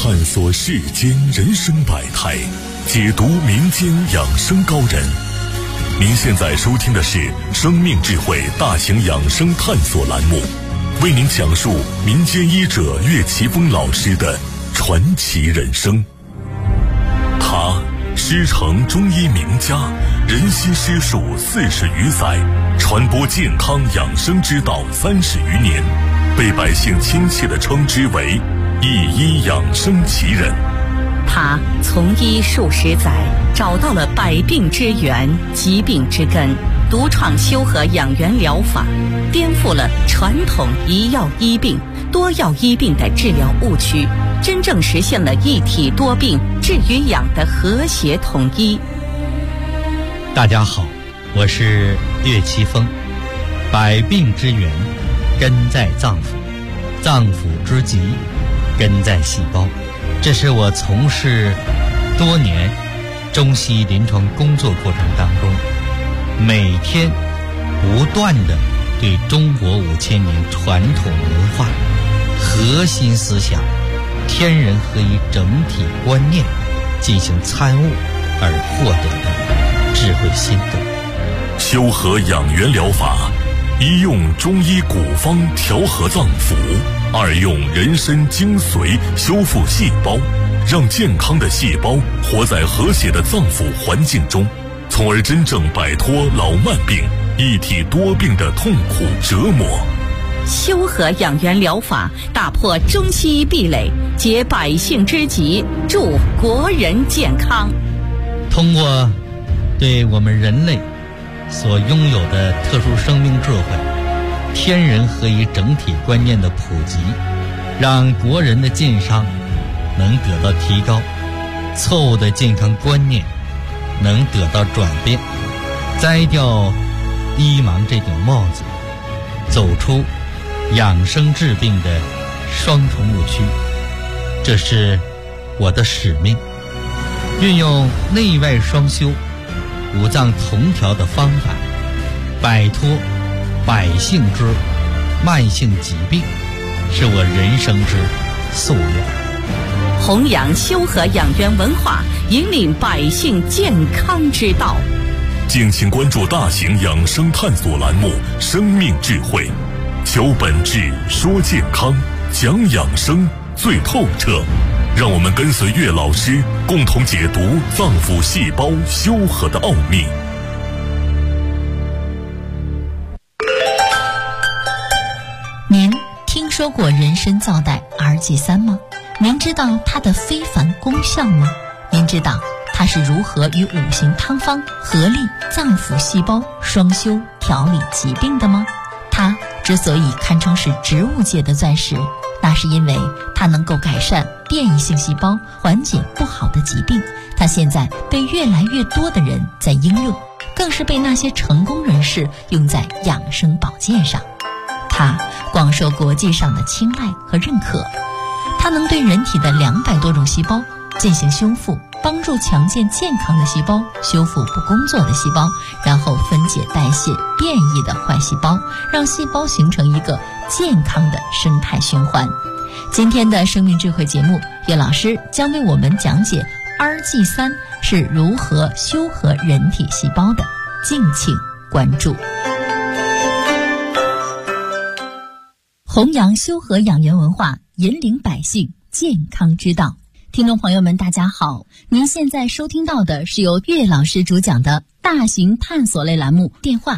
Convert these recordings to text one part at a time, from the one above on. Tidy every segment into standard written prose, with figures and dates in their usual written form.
探索世间人生百态，解读民间养生高人。您现在收听的是生命智慧大型养生探索栏目，为您讲述民间医者岳奇峰老师的传奇人生。他师承中医名家，人心师术40余载，传播健康养生之道30余年，被百姓亲切地称之为一医养生奇人。 他从医数十载，找到了百病之源、疾病之根，独创修和养元疗法，颠覆了传统一药医病、多药医病的治疗误区，真正实现了一体多病、治与养的和谐统一。 大家好，我是岳奇峰。百病之源根在脏腑，脏腑之疾根在细胞。这是我从事多年中西医临床工作过程当中，每天不断地对中国5000年传统文化、核心思想、天人合一整体观念进行参悟而获得的智慧心得。 修和养元疗法，一用中医古方调和脏腑，二用人参精髓修复细胞，让健康的细胞活在和谐的脏腑环境中，从而真正摆脱老慢病、一体多病的痛苦折磨。 修和养元疗法打破中西医壁垒，解百姓之急，助国人健康。 通过对我们人类所拥有的特殊生命智慧、天人合一整体观念的普及，让国人的健康能得到提高，错误的健康观念能得到转变，摘掉医盲这顶帽子，走出养生治病的双重误区。这是我的使命，运用内外双修、五脏同调的方法，摆脱百姓之慢性疾病，是我人生之夙愿。 弘扬修和养元文化，引领百姓健康之道。 敬请关注大型养生探索栏目《生命智慧》，求本质，说健康，讲养生最透彻。让我们跟随岳老师，共同解读脏腑细胞修和的奥秘。 您听说过人参皂苷 RG3 吗？您知道它的非凡功效吗？您知道它是如何与5行汤方合力脏腑细胞双修调理疾病的吗？它之所以堪称是植物界的钻石，那是因为它能够改善变异性细胞，缓解不好的疾病。它现在被越来越多的人在应用，更是被那些成功人士用在养生保健上。它广受国际上的青睐和认可。它能对人体的200多种细胞进行修复，帮助强健健康的细胞修复不工作的细胞，然后分解代谢变异的坏细胞，让细胞形成一个健康的生态循环。今天的生命智慧节目，岳老师将为我们讲解 RG3 是如何修和人体细胞的，敬请关注。弘扬修和养元文化，引领百姓健康之道。听众朋友们大家好，您现在收听到的是由岳老师主讲的大型探索类栏目，电话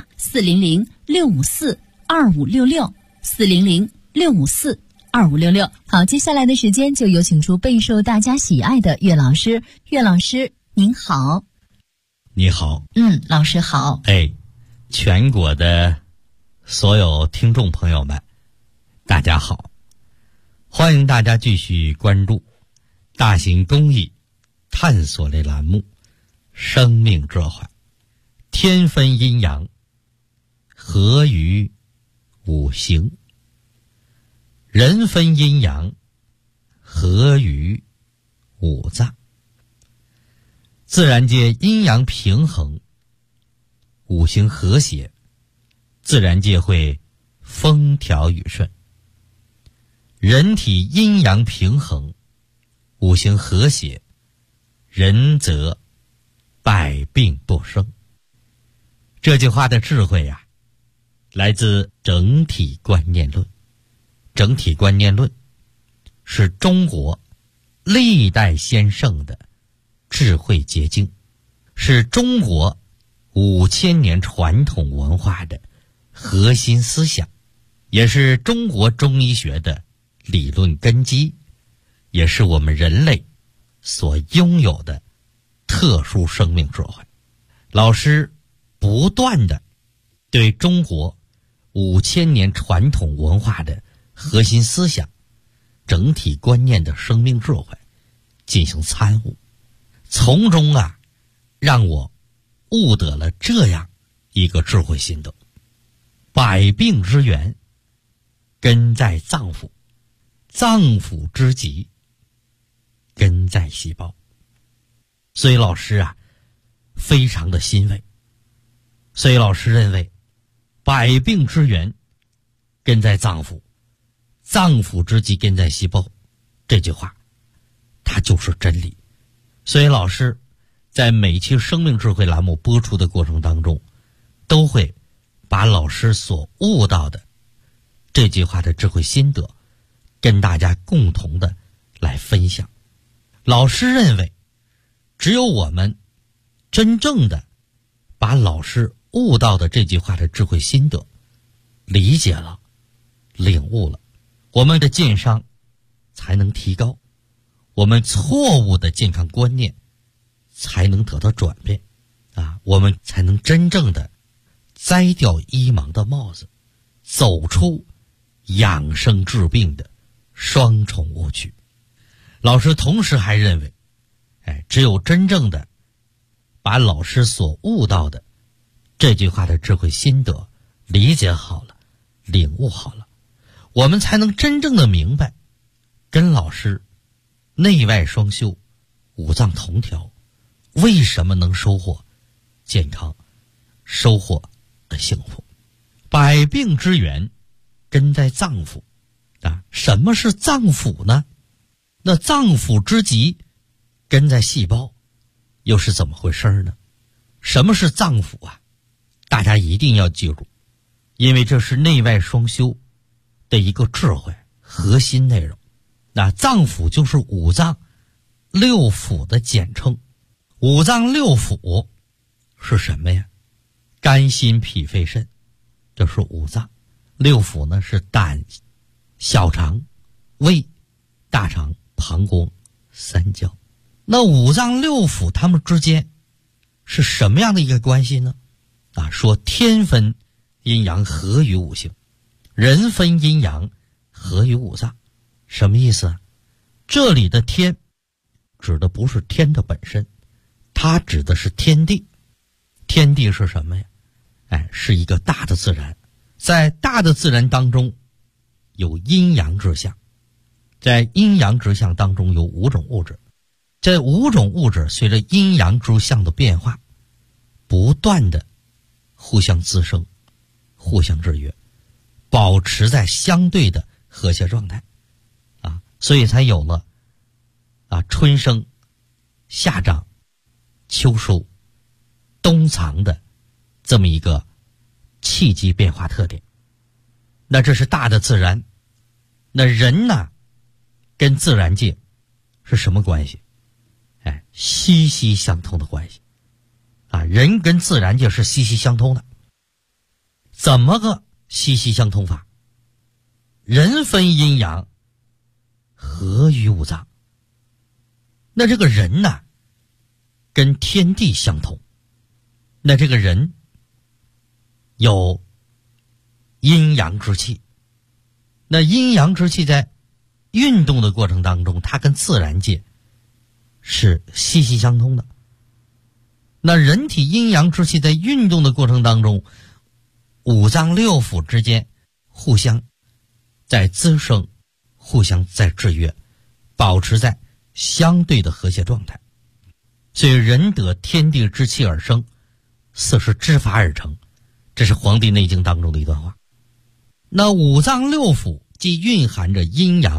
400-654-2566 400-654-2566。好，接下来的时间就有请出备受大家喜爱的岳老师。岳老师您好。 你好。 老师好。 全国的所有听众朋友们大家好，欢迎大家继续关注大型公益探索类栏目《生命智慧》，天分阴阳，合于5行；人分阴阳，合于5脏。自然界阴阳平衡，5行和谐，自然界会风调雨顺。人体阴阳平衡， 五行和谐，人则百病不生。这句话的智慧啊，来自整体观念论。整体观念论是中国历代先圣的智慧结晶，是中国5000年传统文化的核心思想，也是中国中医学的理论根基，也是我们人类所拥有的特殊生命智慧。老师不断的对中国5000年传统文化的核心思想、整体观念的生命智慧进行参悟，从中让我悟得了这样一个智慧心得：百病之源根在脏腑，脏腑之疾根在细胞。所以老师非常的欣慰。所以老师认为，百病之源根在脏腑，脏腑之疾根在细胞，这句话它就是真理。所以老师在每期生命智慧栏目播出的过程当中，都会把老师所悟到的这句话的智慧心得跟大家共同的来分享。老师认为，只有我们真正的把老师悟到的这句话的智慧心得理解了、领悟了，我们的健商才能提高，我们错误的健康观念才能得到转变我们才能真正的摘掉医盲的帽子，走出养生治病的双重误区。老师同时还认为，只有真正的把老师所悟到的这句话的智慧心得理解好了、领悟好了，我们才能真正的明白，跟老师内外双修、五脏同调，为什么能收获健康、收获的幸福。百病之源根在脏腑什么是脏腑呢？那脏腑之疾根在细胞，又是怎么回事呢？什么是脏腑大家一定要记住，因为这是内外双修的一个智慧核心内容。脏腑就是五脏六腑的简称。五脏六腑是什么呀？肝心脾肺肾，这是五脏。六腑呢是胆、小肠、胃、大肠、膀胱、三焦。那五脏六腑它们之间是什么样的一个关系呢？说天分阴阳合于五行，人分阴阳合于五脏。什么意思这里的天指的不是天的本身，它指的是天地。天地是什么呀？是一个大的自然。在大的自然当中有阴阳之象，在阴阳之象当中有5种物质，这5种物质随着阴阳之象的变化，不断的互相滋生、互相制约，保持在相对的和谐状态所以才有了春生、夏长、秋收、冬藏的这么一个气机变化特点。那这是大的自然。那人呢，跟自然界是什么关系？息息相通的关系人跟自然界是息息相通的。怎么个息息相通法？人分阴阳合于五脏。那这个人呢，跟天地相通。那这个人有阴阳之气，那阴阳之气在运动的过程当中，它跟自然界是息息相通的。那人体阴阳之气在运动的过程当中，五脏六腑之间互相在滋生，互相在制约，保持在相对的和谐状态。所以人得天地之气而生，色是之法而成，这是《黄帝内经》当中的一段话。那五脏六腑既蕴含着阴阳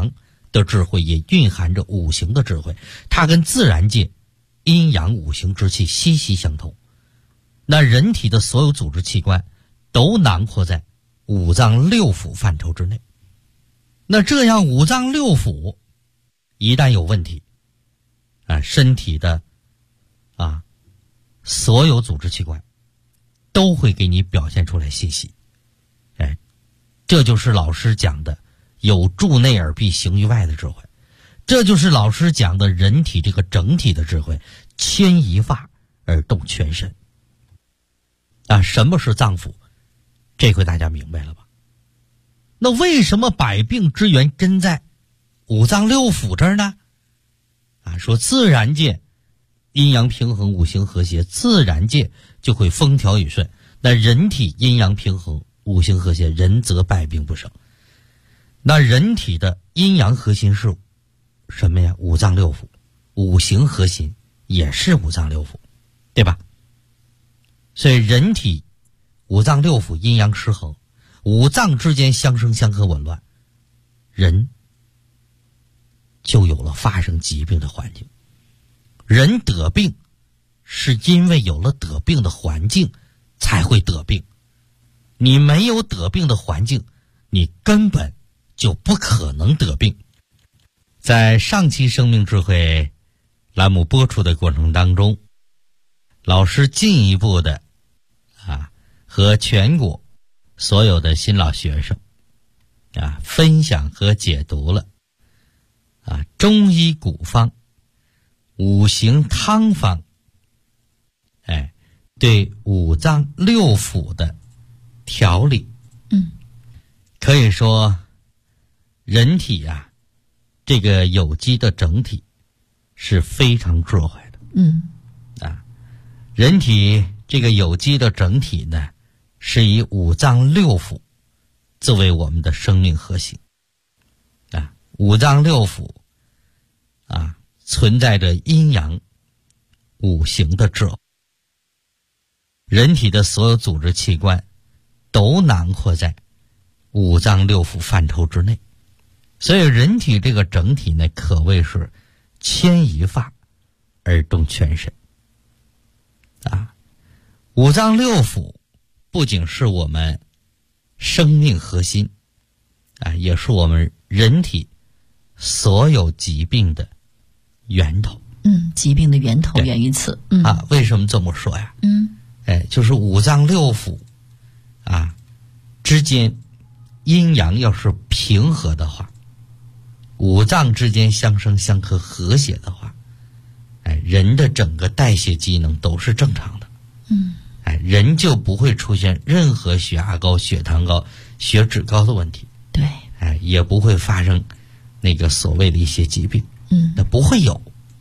的智慧也蕴含着五行的智慧，它跟自然界阴阳五行之气息息相通。那人体的所有组织器官都囊括在五脏六腑范畴之内。那这样五脏六腑一旦有问题身体的所有组织器官都会给你表现出来信息。这就是老师讲的有助内而必行于外的智慧，这就是老师讲的人体这个整体的智慧，牵一发而动全身。什么是脏腑？这回大家明白了吧？那为什么百病之源真在五脏六腑这儿呢？说自然界阴阳平衡，五行和谐，自然界就会风调雨顺。那人体阴阳平衡，五行和谐，人则百病不生。那人体的阴阳核心是什么呀？五脏六腑，五行核心也是五脏六腑，对吧？所以人体五脏六腑阴阳失衡，五脏之间相生相克紊乱，人就有了发生疾病的环境。人得病是因为有了得病的环境才会得病，你没有得病的环境，你根本就不可能得病。在上期生命智慧栏目播出的过程当中，老师进一步的和全国所有的新老学生分享和解读了中医古方五行汤方对五脏六腑的调理。可以说人体这个有机的整体是非常智慧的。人体这个有机的整体呢，是以五脏六腑作为我们的生命核心。五脏六腑存在着阴阳五行的智慧。人体的所有组织器官都囊括在五脏六腑范畴之内，所以人体这个整体呢，可谓是牵一发而动全身。五脏六腑不仅是我们生命核心也是我们人体所有疾病的源头。 疾病的源头源于此。 为什么这么说呀？就是五脏六腑之间阴阳要是平和的话，五脏之间相生相克和谐的话，人的整个代谢机能都是正常的。人就不会出现任何血压高、血糖高、血脂高的问题。 对。 也不会发生那个所谓的一些疾病。那不会有。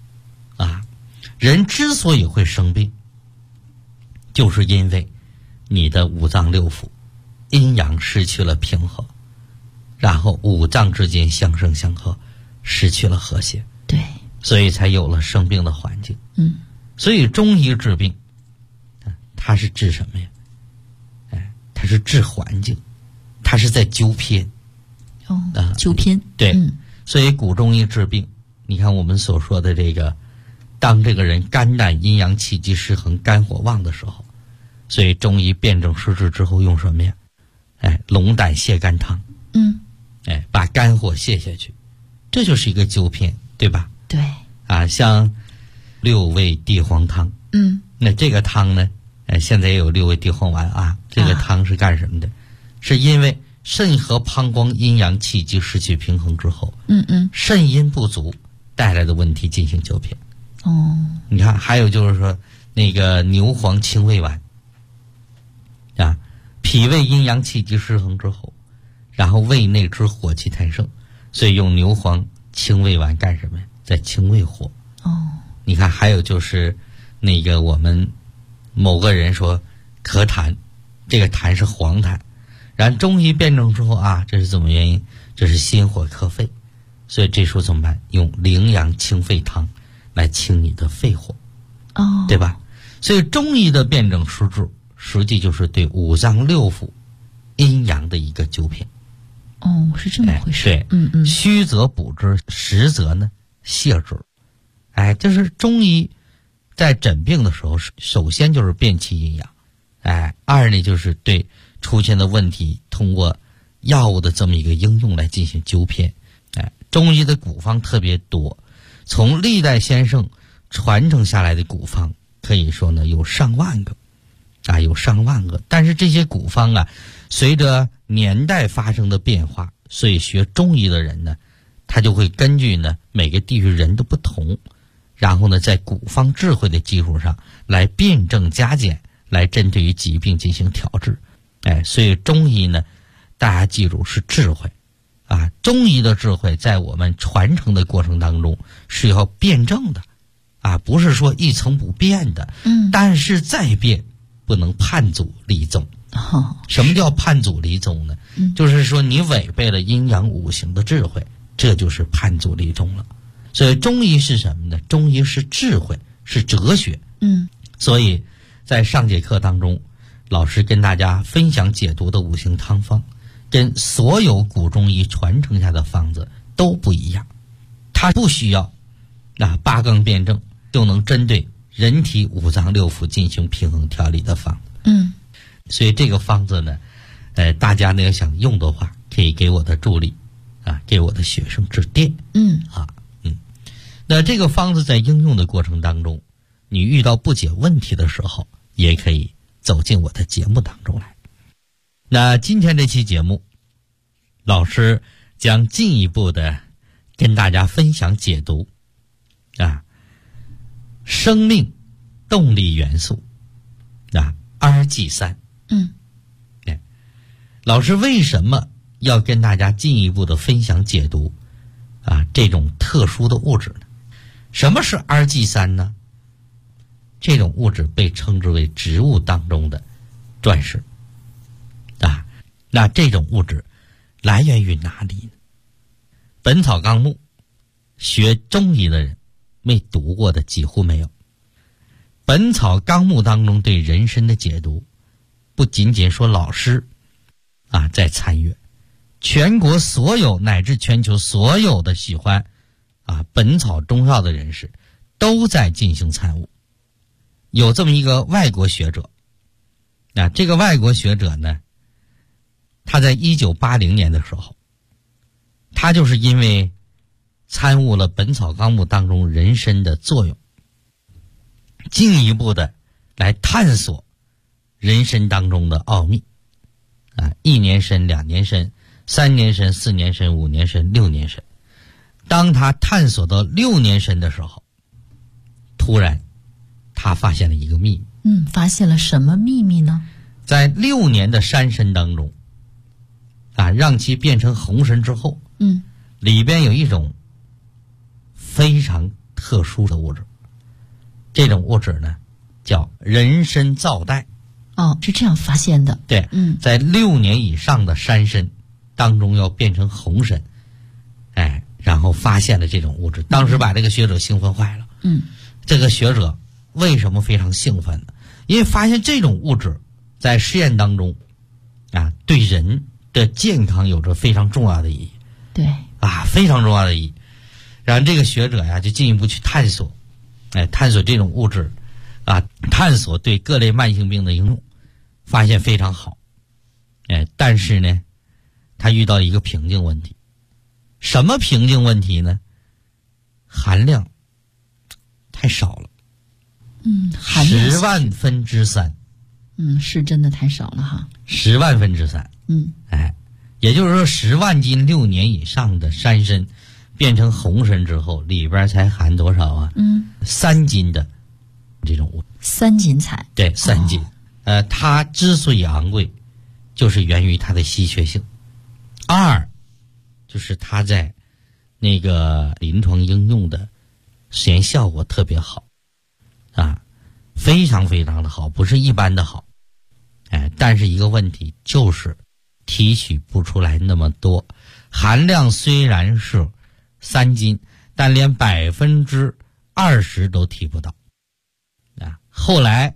人之所以会生病，就是因为你的五脏六腑阴阳失去了平衡，然后五脏之间相生相克，失去了和谐。 对。 所以才有了生病的环境。所以中医治病它是治什么呀？它是治环境，它是在纠偏。 纠偏。 对。所以古中医治病，你看我们所说的这个，当这个人肝胆阴阳气机失衡，肝火旺的时候，所以中医辩证施治之后用什么呀？龙胆泻肝汤。把肝火泻下去，这就是一个纠偏，对吧？ 对。 像六味地黄汤。那这个汤呢，现在也有六味地黄丸这个汤是干什么的？是因为肾和膀胱阴阳气机失去平衡之后，肾阴不足带来的问题进行纠偏。你看，还有就是说那个牛黄清胃丸脾胃阴阳气机失衡之后，然后胃内之火气太盛，所以用牛黄清胃丸干什么呀？在清胃火。你看，还有就是那个我们某个人说咳痰，这个痰是黄痰，然后中医辩证之后这是怎么原因？这是心火克肺，所以这时候怎么办？用羚羊清肺汤来清你的肺火。对吧？所以中医的辩证施治实际就是对五脏六腑阴阳的一个纠偏。 哦，是这么回事。 对，虚则补之，实则呢泻之。就是中医在诊病的时候，首先就是辨其阴阳，二呢就是对出现的问题通过药物的这么一个应用来进行纠偏。中医的古方特别多，从历代先生传承下来的古方可以说呢有上万个，但是这些古方随着年代发生的变化，所以学中医的人呢，他就会根据呢每个地域人的不同，然后呢在古方智慧的基础上来辩证加减，来针对于疾病进行调治。所以中医呢，大家记住是智慧中医的智慧在我们传承的过程当中是要辩证的不是说一成不变的。但是再变不能叛祖离宗。什么叫叛祖离宗呢？就是说你违背了阴阳五行的智慧，这就是叛祖离宗了。所以中医是什么呢？中医是智慧，是哲学。所以在上节课当中，老师跟大家分享解读的五行汤方，跟所有古中医传承下的方子都不一样。它不需要八纲辩证就能针对人体五脏六腑进行平衡调理的方子。所以这个方子呢，大家呢要想用的话，可以给我的助理给我的学生致电。那这个方子在应用的过程当中，你遇到不解问题的时候，也可以走进我的节目当中来。那今天这期节目，老师将进一步的跟大家分享解读生命动力元素Rg3。老师为什么要跟大家进一步的分享解读这种特殊的物质呢？什么是 Rg3 呢？这种物质被称之为植物当中的钻石那这种物质来源于哪里呢？本草纲目学中医的人没读过的几乎没有。本草纲目当中对人参的解读，不仅仅说老师在参与，全国所有乃至全球所有的喜欢本草中药的人士都在进行参悟。有这么一个外国学者，这个外国学者呢，他在1980年的时候，他就是因为参悟了本草纲目当中人参的作用，进一步的来探索人参当中的奥秘1年参、2年参、3年参、4年参、5年参、6年参。当他探索到6年参的时候，突然他发现了一个秘密。 发现了什么秘密呢？ 在6年的山参当中让其变成红参之后，里边有一种非常特殊的物质，这种物质呢叫人参皂带。 是这样发现的。 对，在6年以上的山参当中要变成红参，然后发现了这种物质，当时把这个学者兴奋坏了。这个学者为什么非常兴奋呢？因为发现这种物质在实验当中对人的健康有着非常重要的意义。 对非常重要的意义。然后这个学者就进一步去探索，探索这种物质探索对各类慢性病的应用，发现非常好。但是呢，他遇到一个瓶颈问题。什么瓶颈问题呢？含量太少了。 含量 10万分之3。 是真的太少了 10万分之3。也就是说10万斤6年以上的山参变成红参之后，里边才含多少3斤的这种物质。 3斤才。 对，3斤。它之所以昂贵，就是源于它的稀缺性。2就是它在那个临床应用的实验效果特别好非常非常的好，不是一般的好。但是一个问题就是提取不出来那么多，含量虽然是3斤，但连20%都提不到。后来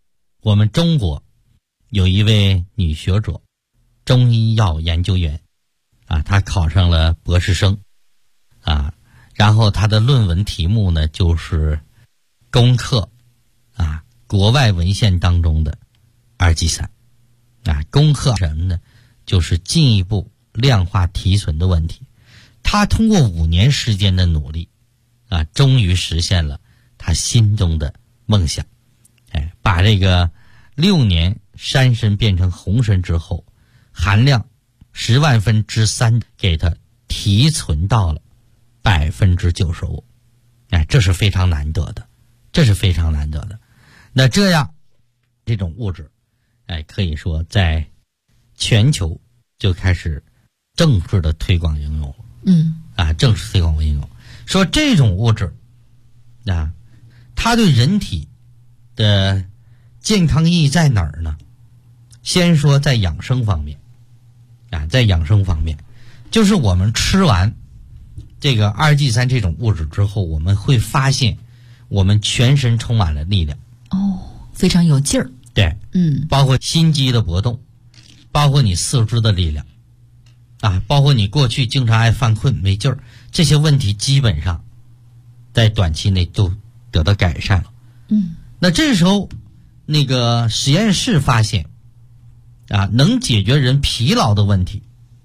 我们中国有一位女学者，中医药研究员他考上了博士生然后他的论文题目呢就是攻克国外文献当中的2G3攻克什么呢？就是进一步量化提存的问题。他通过5年时间的努力终于实现了他心中的梦想。把这个6年山参变成红参之后，含量10万分之3给它提存到了95%。这是非常难得的，这是非常难得的。那这样这种物质可以说在全球就开始正式的推广应用了。正式推广应用。说这种物质它对人体的健康意义在哪儿呢？先说在养生方面在养生方面，就是我们吃完这个2G3这种物质之后，我们会发现我们全身充满了力量非常有劲儿。 对，包括心肌的搏动，包括你四肢的力量包括你过去经常爱犯困没劲儿，这些问题基本上在短期内都得到改善了。那这时候那个实验室发现能解决人疲劳的问题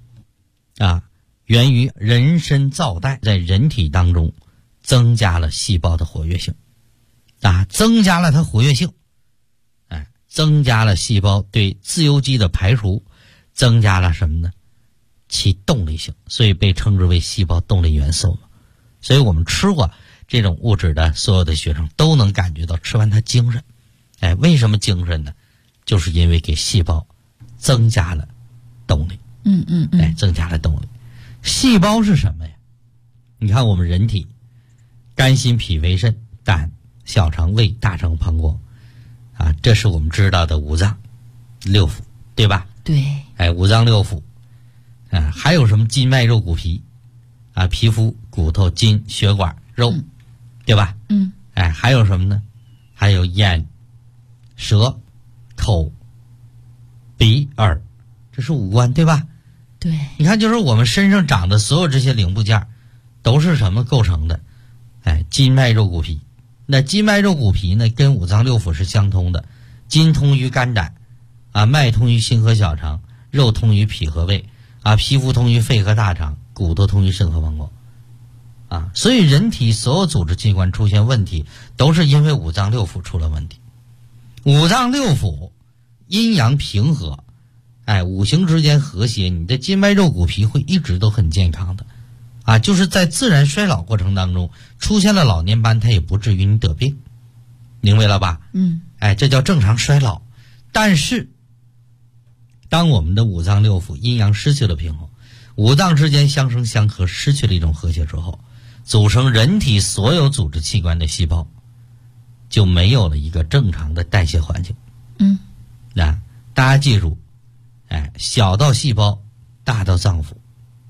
源于人参皂苷在人体当中增加了细胞的活跃性增加了它活跃性增加了细胞对自由基的排除，增加了什么呢？其动力性，所以被称之为细胞动力元素。所以我们吃过这种物质的所有的学生都能感觉到吃完它精神。为什么精神呢？就是因为给细胞增加了动力。增加了动力。细胞是什么呀？你看我们人体肝心脾肺肾胆小肠胃大肠膀胱这是我们知道的五脏六腑，对吧？ 对。 五脏六腑还有什么筋脉肉骨皮皮肤骨头筋血管肉，对吧？还有什么呢？还有眼舌口鼻耳，这是五官，对吧？ 对。 你看就是我们身上长的所有这些零部件都是什么构成的？筋脉肉骨皮。那筋脉肉骨皮呢跟五脏六腑是相通的，筋通于肝胆脉通于心和小肠，肉通于脾和胃皮肤通于肺和大肠，骨头通于肾和膀胱所以人体所有组织器官出现问题都是因为五脏六腑出了问题。五脏六腑阴阳平和五行之间和谐，你的筋脉肉骨皮会一直都很健康的就是在自然衰老过程当中出现了老年斑，它也不至于你得病，明白了吧？这叫正常衰老。但是当我们的五脏六腑阴阳失去了平衡，五脏之间相生相克，失去了一种和谐之后，组成人体所有组织器官的细胞就没有了一个正常的代谢环境。大家记住小到细胞，大到脏腑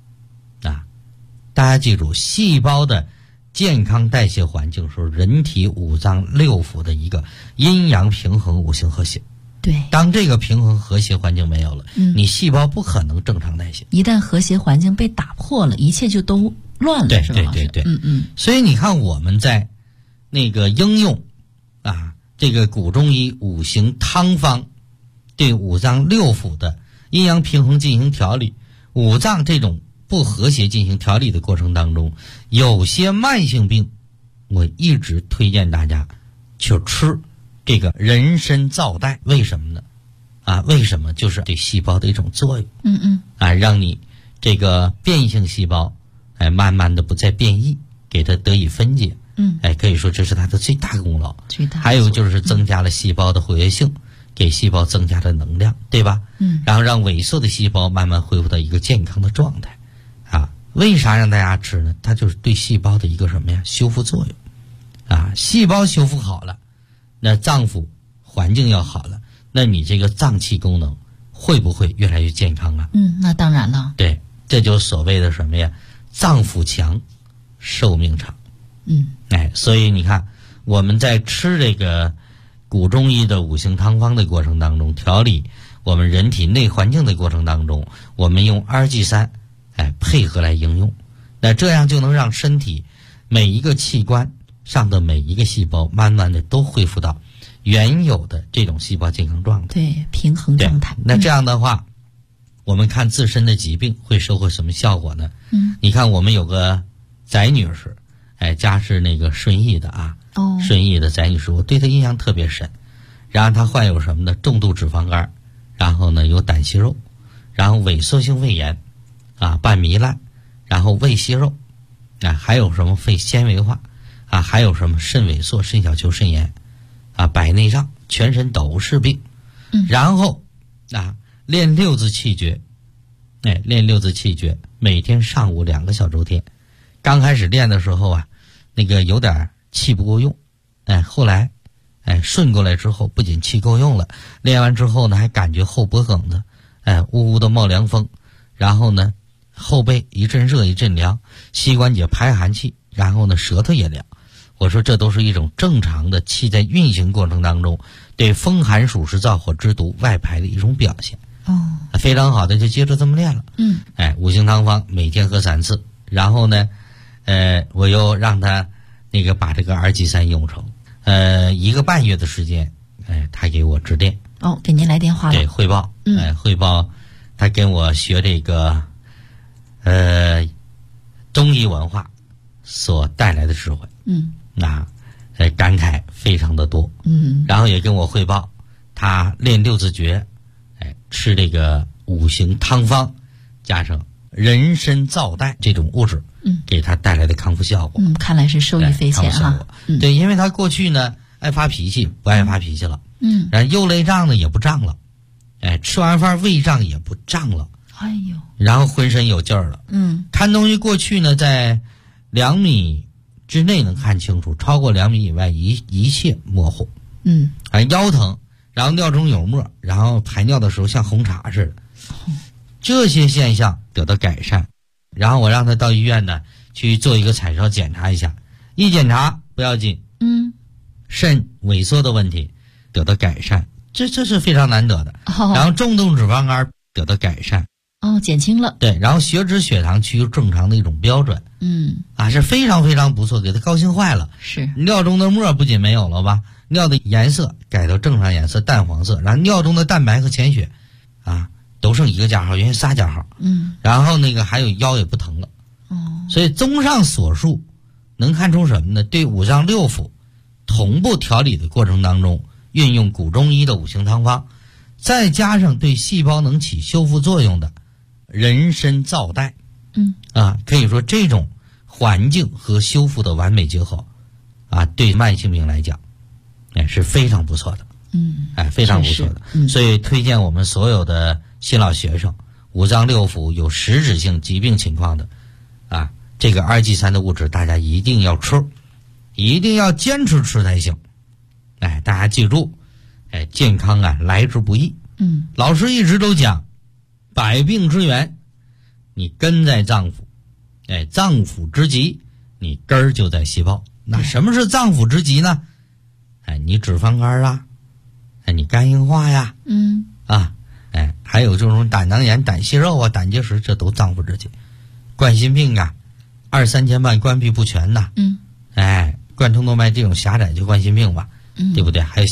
大家记住，细胞的健康代谢环境是人体五脏六腑的一个阴阳平衡五行和谐。 对。 当这个平衡和谐环境没有了你细胞不可能正常代谢。 一旦和谐环境被打破了，一切就都乱了。 对是吧？ 对。所以你看我们在那个应用这个古中医五行汤方对五脏六腑的阴阳平衡进行调理，五脏这种不和谐进行调理的过程当中，有些慢性病我一直推荐大家去吃这个人参皂苷。为什么呢？为什么？就是对细胞的一种作用。让你这个变异性细胞慢慢的不再变异，给它得以分解。可以说这是它的最大功劳。还有就是增加了细胞的活跃性，给细胞增加了能量，对吧？然后让萎缩的细胞慢慢恢复到一个健康的状态。为啥让大家吃呢？它就是对细胞的一个什么呀？修复作用。细胞修复好了，那脏腑环境要好了，那你这个脏器功能会不会越来越健康啊？ 那当然了。 对，这就所谓的什么呀？脏腑强，寿命长。所以你看我们在吃这个古中医的五行汤方的过程当中，调理我们人体内环境的过程当中，我们用2G3 配合来应用，那这样就能让身体每一个器官上的每一个细胞慢慢的都恢复到原有的这种细胞健康状态， 对，平衡状态。 那这样的话，我们看自身的疾病会收获什么效果呢？你看我们有个翟女士，家是那个顺义的啊，顺义的翟女士，我对她印象特别深。然后她患有什么呢？重度脂肪肝，然后呢有胆息肉，然后萎缩性胃炎半糜烂，然后胃息肉还有什么肺纤维化还有什么肾萎缩、肾小球肾炎白内障，全身都是病。然后练六字气诀，练六字气诀，每天上午2个小周天。刚开始练的时候那个有点气不够用，后来顺过来之后，不仅气够用了，练完之后呢还感觉后脖梗子呜呜的冒凉风，然后呢后背一阵热一阵凉，膝关节排寒气，然后呢舌头也凉。我说这都是一种正常的气在运行过程当中对风寒暑湿燥火之毒外排的一种表现。非常好的，就接着这么练了。五行汤方每天喝3次，然后呢我又让他那个把这个2G3用成1个半月的时间，他给我致电给您来电话了， 对，汇报汇报他跟我学这个中医文化所带来的智慧，感慨非常的多，然后也跟我汇报他练六字诀，吃这个五行汤方加上人参皂苷这种物质，给他带来的康复效果。 看来是受益匪浅哈。 对，因为他过去呢爱发脾气，不爱发脾气了，然后右肋胀呢也不胀了，吃完饭胃胀也不胀了，然后浑身有劲儿了，看东西过去呢在2米之内能看清楚，超过2米以外一切模糊，腰疼，然后尿中有沫，然后排尿的时候像红茶似的，这些现象得到改善。然后我让他到医院呢去做一个彩烧检查一下，一检查不要紧，肾萎缩的问题得到改善，这是非常难得的。然后重度脂肪肝得到改善， 减轻了。 对，然后血脂血糖趋于正常的一种标准，是非常非常不错，给他高兴坏了。 是尿中的沫不仅没有了吧，尿的颜色改到正常颜色淡黄色，然后尿中的蛋白和潜血都剩1个加号，原先3加号，然后那个还有腰也不疼了。所以综上所述能看出什么呢？对五脏六腑同步调理的过程当中，运用古中医的五行汤方，再加上对细胞能起修复作用的人参皂苷，可以说这种环境和修复的完美结合对慢性病来讲是非常不错的，非常不错的。所以推荐我们所有的新老学生，五脏六腑有实质性疾病情况的这个2G3的物质大家一定要吃，一定要坚持吃才行。大家记住，健康来之不易。老师一直都讲，百病之源你根在脏腑，脏腑之疾你根儿就在细胞。那什么是脏腑之疾呢？你脂肪肝你肝硬化呀，还有就是胆囊炎、胆息肉胆结石，这都脏腑之疾。冠心病2-3天半关闭不全贯通动脉这种狭窄就冠心病吧，对不对？还有